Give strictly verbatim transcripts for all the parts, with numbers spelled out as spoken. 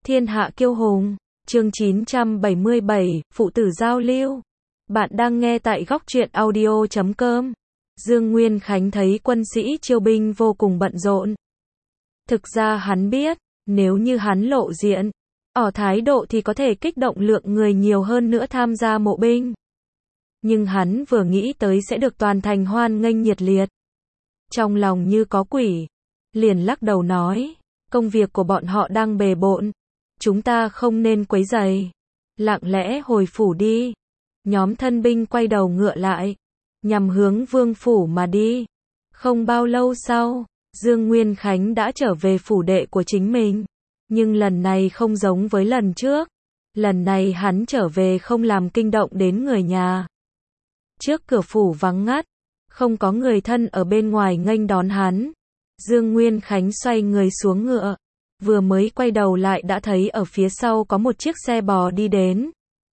Thiên hạ kiêu hùng, chương chín trăm bảy mươi bảy, phụ tử giao lưu. Bạn đang nghe tại góc truyện audio chấm com. Dương Nguyên Khánh thấy quân sĩ chiêu binh vô cùng bận rộn. Thực ra hắn biết, nếu như hắn lộ diện, ở thái độ thì có thể kích động lượng người nhiều hơn nữa tham gia mộ binh. Nhưng hắn vừa nghĩ tới sẽ được toàn thành hoan nghênh nhiệt liệt, trong lòng như có quỷ, liền lắc đầu nói, công việc của bọn họ đang bề bộn, chúng ta không nên quấy rầy, lặng lẽ hồi phủ đi. Nhóm thân binh quay đầu ngựa lại, nhằm hướng vương phủ mà đi. Không bao lâu sau, Dương Nguyên Khánh đã trở về phủ đệ của chính mình, nhưng lần này không giống với lần trước. Lần này hắn trở về không làm kinh động đến người nhà. Trước cửa phủ vắng ngắt, không có người thân ở bên ngoài nghênh đón hắn. Dương Nguyên Khánh xoay người xuống ngựa, vừa mới quay đầu lại đã thấy ở phía sau có một chiếc xe bò đi đến.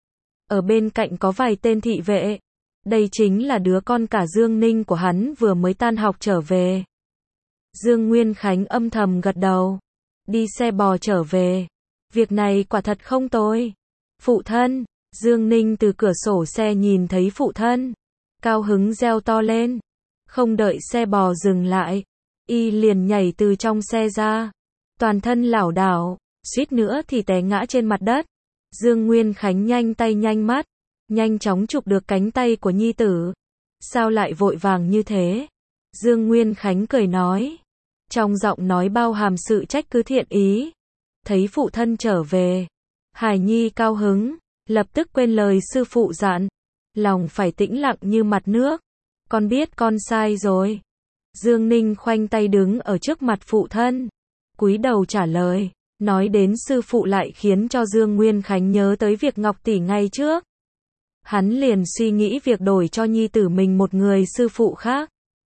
Ở bên cạnh có vài tên thị vệ. Đây chính là đứa con cả Dương Ninh của hắn vừa mới tan học trở về. Dương Nguyên Khánh âm thầm gật đầu. Đi xe bò trở về. Việc này quả thật không tồi. Phụ thân, Dương Ninh từ cửa sổ xe nhìn thấy phụ thân. Cao hứng reo to lên. Không đợi xe bò dừng lại, y liền nhảy từ trong xe ra. Toàn thân lảo đảo, suýt nữa thì té ngã trên mặt đất. Dương Nguyên Khánh nhanh tay nhanh mắt, nhanh chóng chụp được cánh tay của nhi tử. Sao lại vội vàng như thế? Dương Nguyên Khánh cười nói, trong giọng nói bao hàm sự trách cứ thiện ý. Thấy phụ thân trở về, Hải Nhi cao hứng, lập tức quên lời sư phụ dặn, lòng phải tĩnh lặng như mặt nước. Con biết con sai rồi. Dương Ninh khoanh tay đứng ở trước mặt phụ thân, cúi đầu trả lời. Nói đến sư phụ lại khiến cho Dương Nguyên Khánh nhớ tới việc Ngọc tỷ ngày trước. Hắn liền suy nghĩ việc đổi cho nhi tử mình một người sư phụ khác.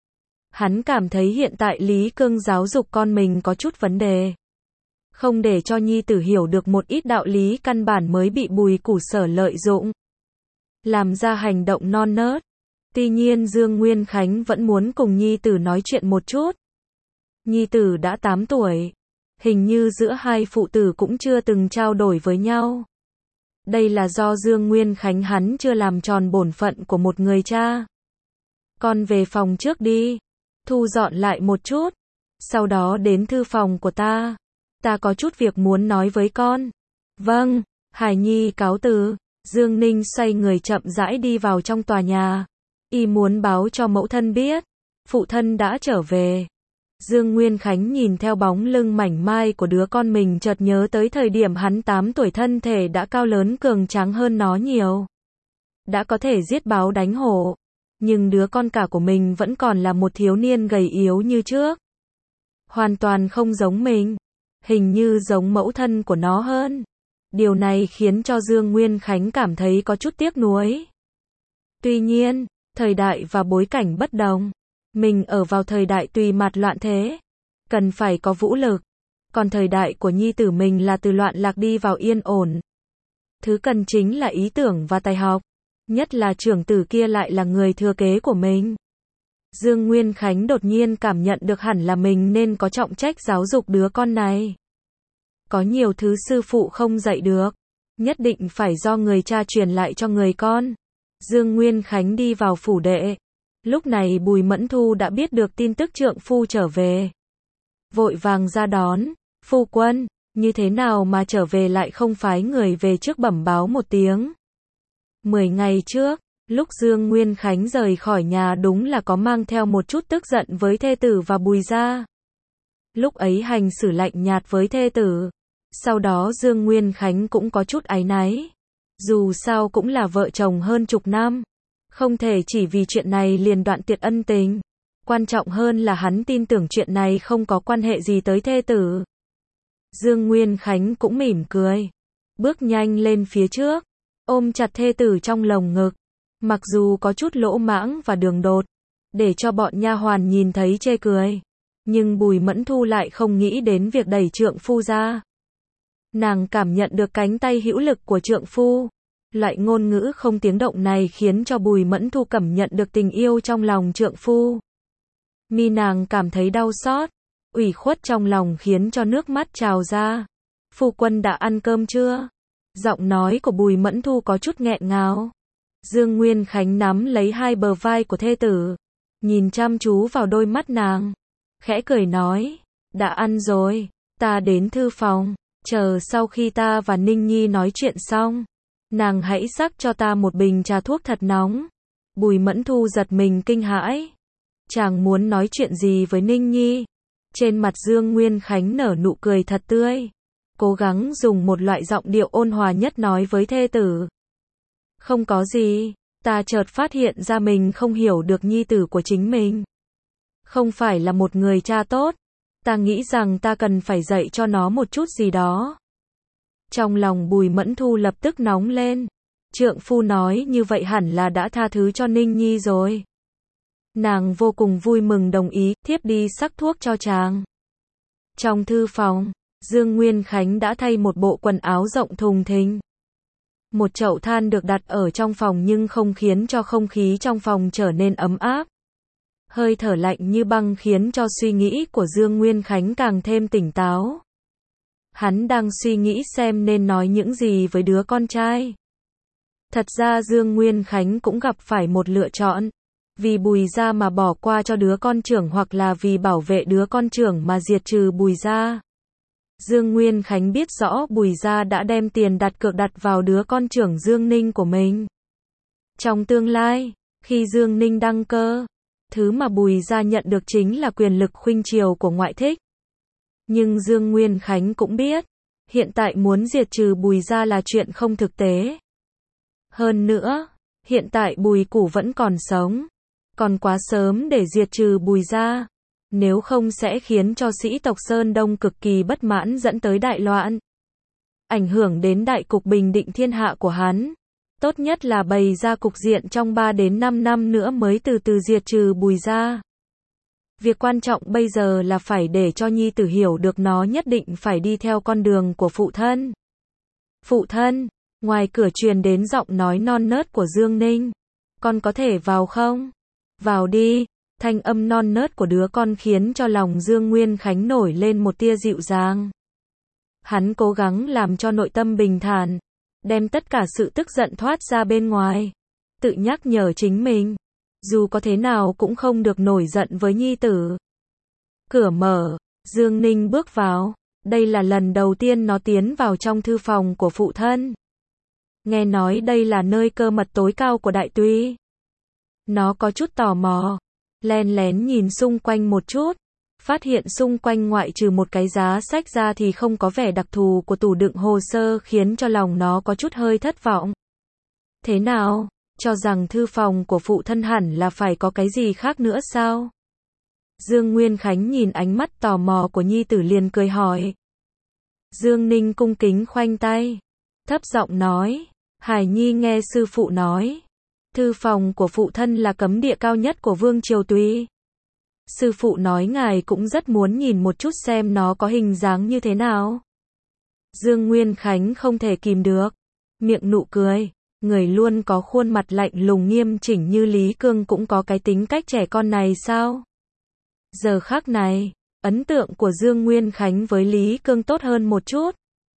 Hắn cảm thấy hiện tại Lý Cương giáo dục con mình có chút vấn đề. Không để cho nhi tử hiểu được một ít đạo lý căn bản mới bị Bùi Củ Sở lợi dụng, làm ra hành động non nớt. Tuy nhiên Dương Nguyên Khánh vẫn muốn cùng nhi tử nói chuyện một chút. Nhi tử đã tám tuổi. Hình như giữa hai phụ tử cũng chưa từng trao đổi với nhau. Đây là do Dương Nguyên Khánh hắn chưa làm tròn bổn phận của một người cha. Con về phòng trước đi, thu dọn lại một chút, sau đó đến thư phòng của ta. Ta có chút việc muốn nói với con. Vâng, Hải Nhi cáo từ. Dương Ninh xoay người chậm rãi đi vào trong tòa nhà. Y muốn báo cho mẫu thân biết, phụ thân đã trở về. Dương Nguyên Khánh nhìn theo bóng lưng mảnh mai của đứa con mình chợt nhớ tới thời điểm hắn tám tuổi thân thể đã cao lớn cường tráng hơn nó nhiều. Đã có thể giết báo đánh hổ. Nhưng đứa con cả của mình vẫn còn là một thiếu niên gầy yếu như trước. Hoàn toàn không giống mình. Hình như giống mẫu thân của nó hơn. Điều này khiến cho Dương Nguyên Khánh cảm thấy có chút tiếc nuối. Tuy nhiên, thời đại và bối cảnh bất đồng. Mình ở vào thời đại tùy mặt loạn thế, cần phải có vũ lực. Còn thời đại của nhi tử mình là từ loạn lạc đi vào yên ổn. Thứ cần chính là ý tưởng và tài học. Nhất là trưởng tử kia lại là người thừa kế của mình. Dương Nguyên Khánh đột nhiên cảm nhận được hẳn là mình nên có trọng trách giáo dục đứa con này. Có nhiều thứ sư phụ không dạy được, nhất định phải do người cha truyền lại cho người con. Dương Nguyên Khánh đi vào phủ đệ. Lúc này Bùi Mẫn Thu đã biết được tin tức trượng phu trở về. Vội vàng ra đón. Phu quân, như thế nào mà trở về lại không phái người về trước bẩm báo một tiếng. Mười ngày trước, lúc Dương Nguyên Khánh rời khỏi nhà đúng là có mang theo một chút tức giận với thê tử và Bùi gia. Lúc ấy hành xử lạnh nhạt với thê tử. Sau đó Dương Nguyên Khánh cũng có chút áy náy. Dù sao cũng là vợ chồng hơn chục năm. Không thể chỉ vì chuyện này liền đoạn tuyệt ân tình. Quan trọng hơn là hắn tin tưởng chuyện này không có quan hệ gì tới thê tử. Dương Nguyên Khánh cũng mỉm cười. Bước nhanh lên phía trước. Ôm chặt thê tử trong lồng ngực. Mặc dù có chút lỗ mãng và đường đột. Để cho bọn nha hoàn nhìn thấy chê cười. Nhưng Bùi Mẫn Thu lại không nghĩ đến việc đẩy trượng phu ra. Nàng cảm nhận được cánh tay hữu lực của trượng phu. Loại ngôn ngữ không tiếng động này khiến cho Bùi Mẫn Thu cảm nhận được tình yêu trong lòng trượng phu. Mi nàng cảm thấy đau xót, ủy khuất trong lòng khiến cho nước mắt trào ra. Phu quân đã ăn cơm chưa? Giọng nói của Bùi Mẫn Thu có chút nghẹn ngào. Dương Nguyên Khánh nắm lấy hai bờ vai của thê tử, nhìn chăm chú vào đôi mắt nàng, khẽ cười nói, đã ăn rồi, ta đến thư phòng, chờ sau khi ta và Ninh Nhi nói chuyện xong, nàng hãy xắc cho ta một bình trà thuốc thật nóng. Bùi Mẫn Thu giật mình kinh hãi, chàng muốn nói chuyện gì với Ninh Nhi? Trên mặt Dương Nguyên Khánh nở nụ cười thật tươi, cố gắng dùng một loại giọng điệu ôn hòa nhất nói với thê tử. Không có gì, ta chợt phát hiện ra mình không hiểu được nhi tử của chính mình. Không phải là một người cha tốt, ta nghĩ rằng ta cần phải dạy cho nó một chút gì đó. Trong lòng Bùi Mẫn Thu lập tức nóng lên, trượng phu nói như vậy hẳn là đã tha thứ cho Ninh Nhi rồi. Nàng vô cùng vui mừng đồng ý, thiếp đi sắc thuốc cho chàng. Trong thư phòng, Dương Nguyên Khánh đã thay một bộ quần áo rộng thùng thình. Một chậu than được đặt ở trong phòng nhưng không khiến cho không khí trong phòng trở nên ấm áp. Hơi thở lạnh như băng khiến cho suy nghĩ của Dương Nguyên Khánh càng thêm tỉnh táo. Hắn đang suy nghĩ xem nên nói những gì với đứa con trai. Thật ra Dương Nguyên Khánh cũng gặp phải một lựa chọn. Vì Bùi gia mà bỏ qua cho đứa con trưởng hoặc là vì bảo vệ đứa con trưởng mà diệt trừ Bùi gia. Dương Nguyên Khánh biết rõ Bùi gia đã đem tiền đặt cược đặt vào đứa con trưởng Dương Ninh của mình. Trong tương lai, khi Dương Ninh đăng cơ, thứ mà Bùi gia nhận được chính là quyền lực khuynh triều của ngoại thích. Nhưng Dương Nguyên Khánh cũng biết, hiện tại muốn diệt trừ Bùi gia là chuyện không thực tế. Hơn nữa, hiện tại Bùi Củ vẫn còn sống, còn quá sớm để diệt trừ Bùi gia. Nếu không sẽ khiến cho sĩ tộc Sơn Đông cực kỳ bất mãn dẫn tới đại loạn. Ảnh hưởng đến đại cục bình định thiên hạ của hắn. Tốt nhất là bày ra cục diện trong ba đến năm năm nữa mới từ từ diệt trừ Bùi gia. Việc quan trọng bây giờ là phải để cho nhi tử hiểu được nó nhất định phải đi theo con đường của phụ thân. Phụ thân, ngoài cửa truyền đến giọng nói non nớt của Dương Ninh. Con có thể vào không? Vào đi. Thanh âm non nớt của đứa con khiến cho lòng Dương Nguyên Khánh nổi lên một tia dịu dàng. Hắn cố gắng làm cho nội tâm bình thản, đem tất cả sự tức giận thoát ra bên ngoài, tự nhắc nhở chính mình, dù có thế nào cũng không được nổi giận với nhi tử. Cửa mở, Dương Ninh bước vào, đây là lần đầu tiên nó tiến vào trong thư phòng của phụ thân. Nghe nói đây là nơi cơ mật tối cao của Đại Tuy. Nó có chút tò mò, len lén nhìn xung quanh một chút, phát hiện xung quanh ngoại trừ một cái giá sách ra thì không có vẻ đặc thù của tủ đựng hồ sơ khiến cho lòng nó có chút hơi thất vọng. Thế nào, cho rằng thư phòng của phụ thân hẳn là phải có cái gì khác nữa sao? Dương Nguyên Khánh nhìn ánh mắt tò mò của nhi tử liền cười hỏi. Dương Ninh cung kính khoanh tay, thấp giọng nói, Hải Nhi nghe sư phụ nói. Thư phòng của phụ thân là cấm địa cao nhất của Vương Triều Tuy. Sư phụ nói ngài cũng rất muốn nhìn một chút xem nó có hình dáng như thế nào. Dương Nguyên Khánh không thể kìm được, miệng nụ cười, người luôn có khuôn mặt lạnh lùng nghiêm chỉnh như Lý Cương cũng có cái tính cách trẻ con này sao? Giờ khắc này, ấn tượng của Dương Nguyên Khánh với Lý Cương tốt hơn một chút.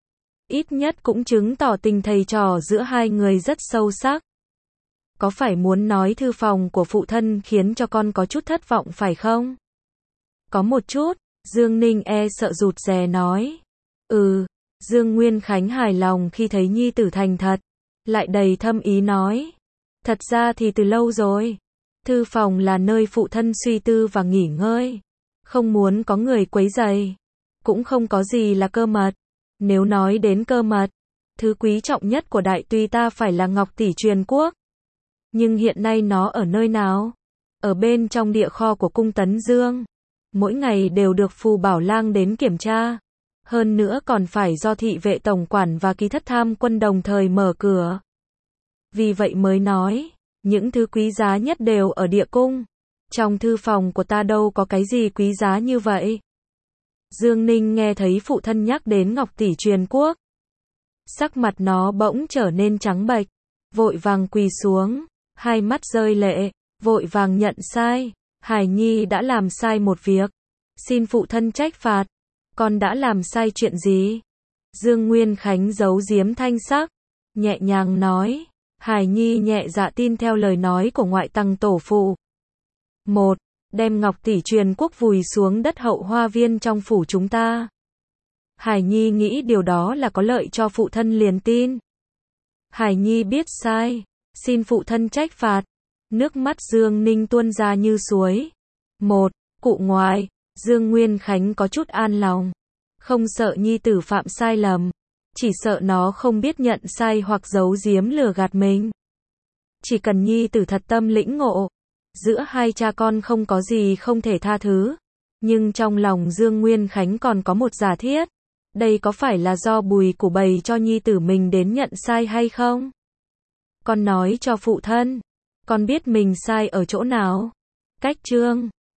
Ít nhất cũng chứng tỏ tình thầy trò giữa hai người rất sâu sắc. Có phải muốn nói thư phòng của phụ thân khiến cho con có chút thất vọng phải không? Có một chút, Dương Ninh e sợ rụt rè nói. Ừ, Dương Nguyên Khánh hài lòng khi thấy nhi tử thành thật, lại đầy thâm ý nói. Thật ra thì từ lâu rồi, thư phòng là nơi phụ thân suy tư và nghỉ ngơi, không muốn có người quấy rầy, cũng không có gì là cơ mật. Nếu nói đến cơ mật, thứ quý trọng nhất của Đại Tuy ta phải là ngọc tỷ truyền quốc. Nhưng hiện nay nó ở nơi nào? Ở bên trong địa kho của cung Tấn Dương. Mỗi ngày đều được Phù Bảo Lang đến kiểm tra. Hơn nữa còn phải do thị vệ tổng quản và ký thất tham quân đồng thời mở cửa. Vì vậy mới nói, những thứ quý giá nhất đều ở địa cung. Trong thư phòng của ta đâu có cái gì quý giá như vậy. Dương Ninh nghe thấy phụ thân nhắc đến ngọc tỷ truyền quốc. Sắc mặt nó bỗng trở nên trắng bệch, vội vàng quỳ xuống. Hai mắt rơi lệ, vội vàng nhận sai. Hải Nhi đã làm sai một việc, xin phụ thân trách phạt. Con đã làm sai chuyện gì? Dương Nguyên Khánh giấu giếm thanh sắc, nhẹ nhàng nói. Hải Nhi nhẹ dạ tin theo lời nói của ngoại tăng tổ phụ. Một, đem Ngọc tỷ truyền quốc vùi xuống đất hậu hoa viên trong phủ chúng ta. Hải Nhi nghĩ điều đó là có lợi cho phụ thân liền tin. Hải Nhi biết sai, xin phụ thân trách phạt. Nước mắt Dương Ninh tuôn ra như suối. Một, cụ ngoại, Dương Nguyên Khánh có chút an lòng. Không sợ nhi tử phạm sai lầm, chỉ sợ nó không biết nhận sai hoặc giấu giếm lừa gạt mình. Chỉ cần nhi tử thật tâm lĩnh ngộ, giữa hai cha con không có gì không thể tha thứ. Nhưng trong lòng Dương Nguyên Khánh còn có một giả thiết. Đây có phải là do Bùi Củ bày cho nhi tử mình đến nhận sai hay không? Con nói cho phụ thân, con biết mình sai ở chỗ nào. Cách chương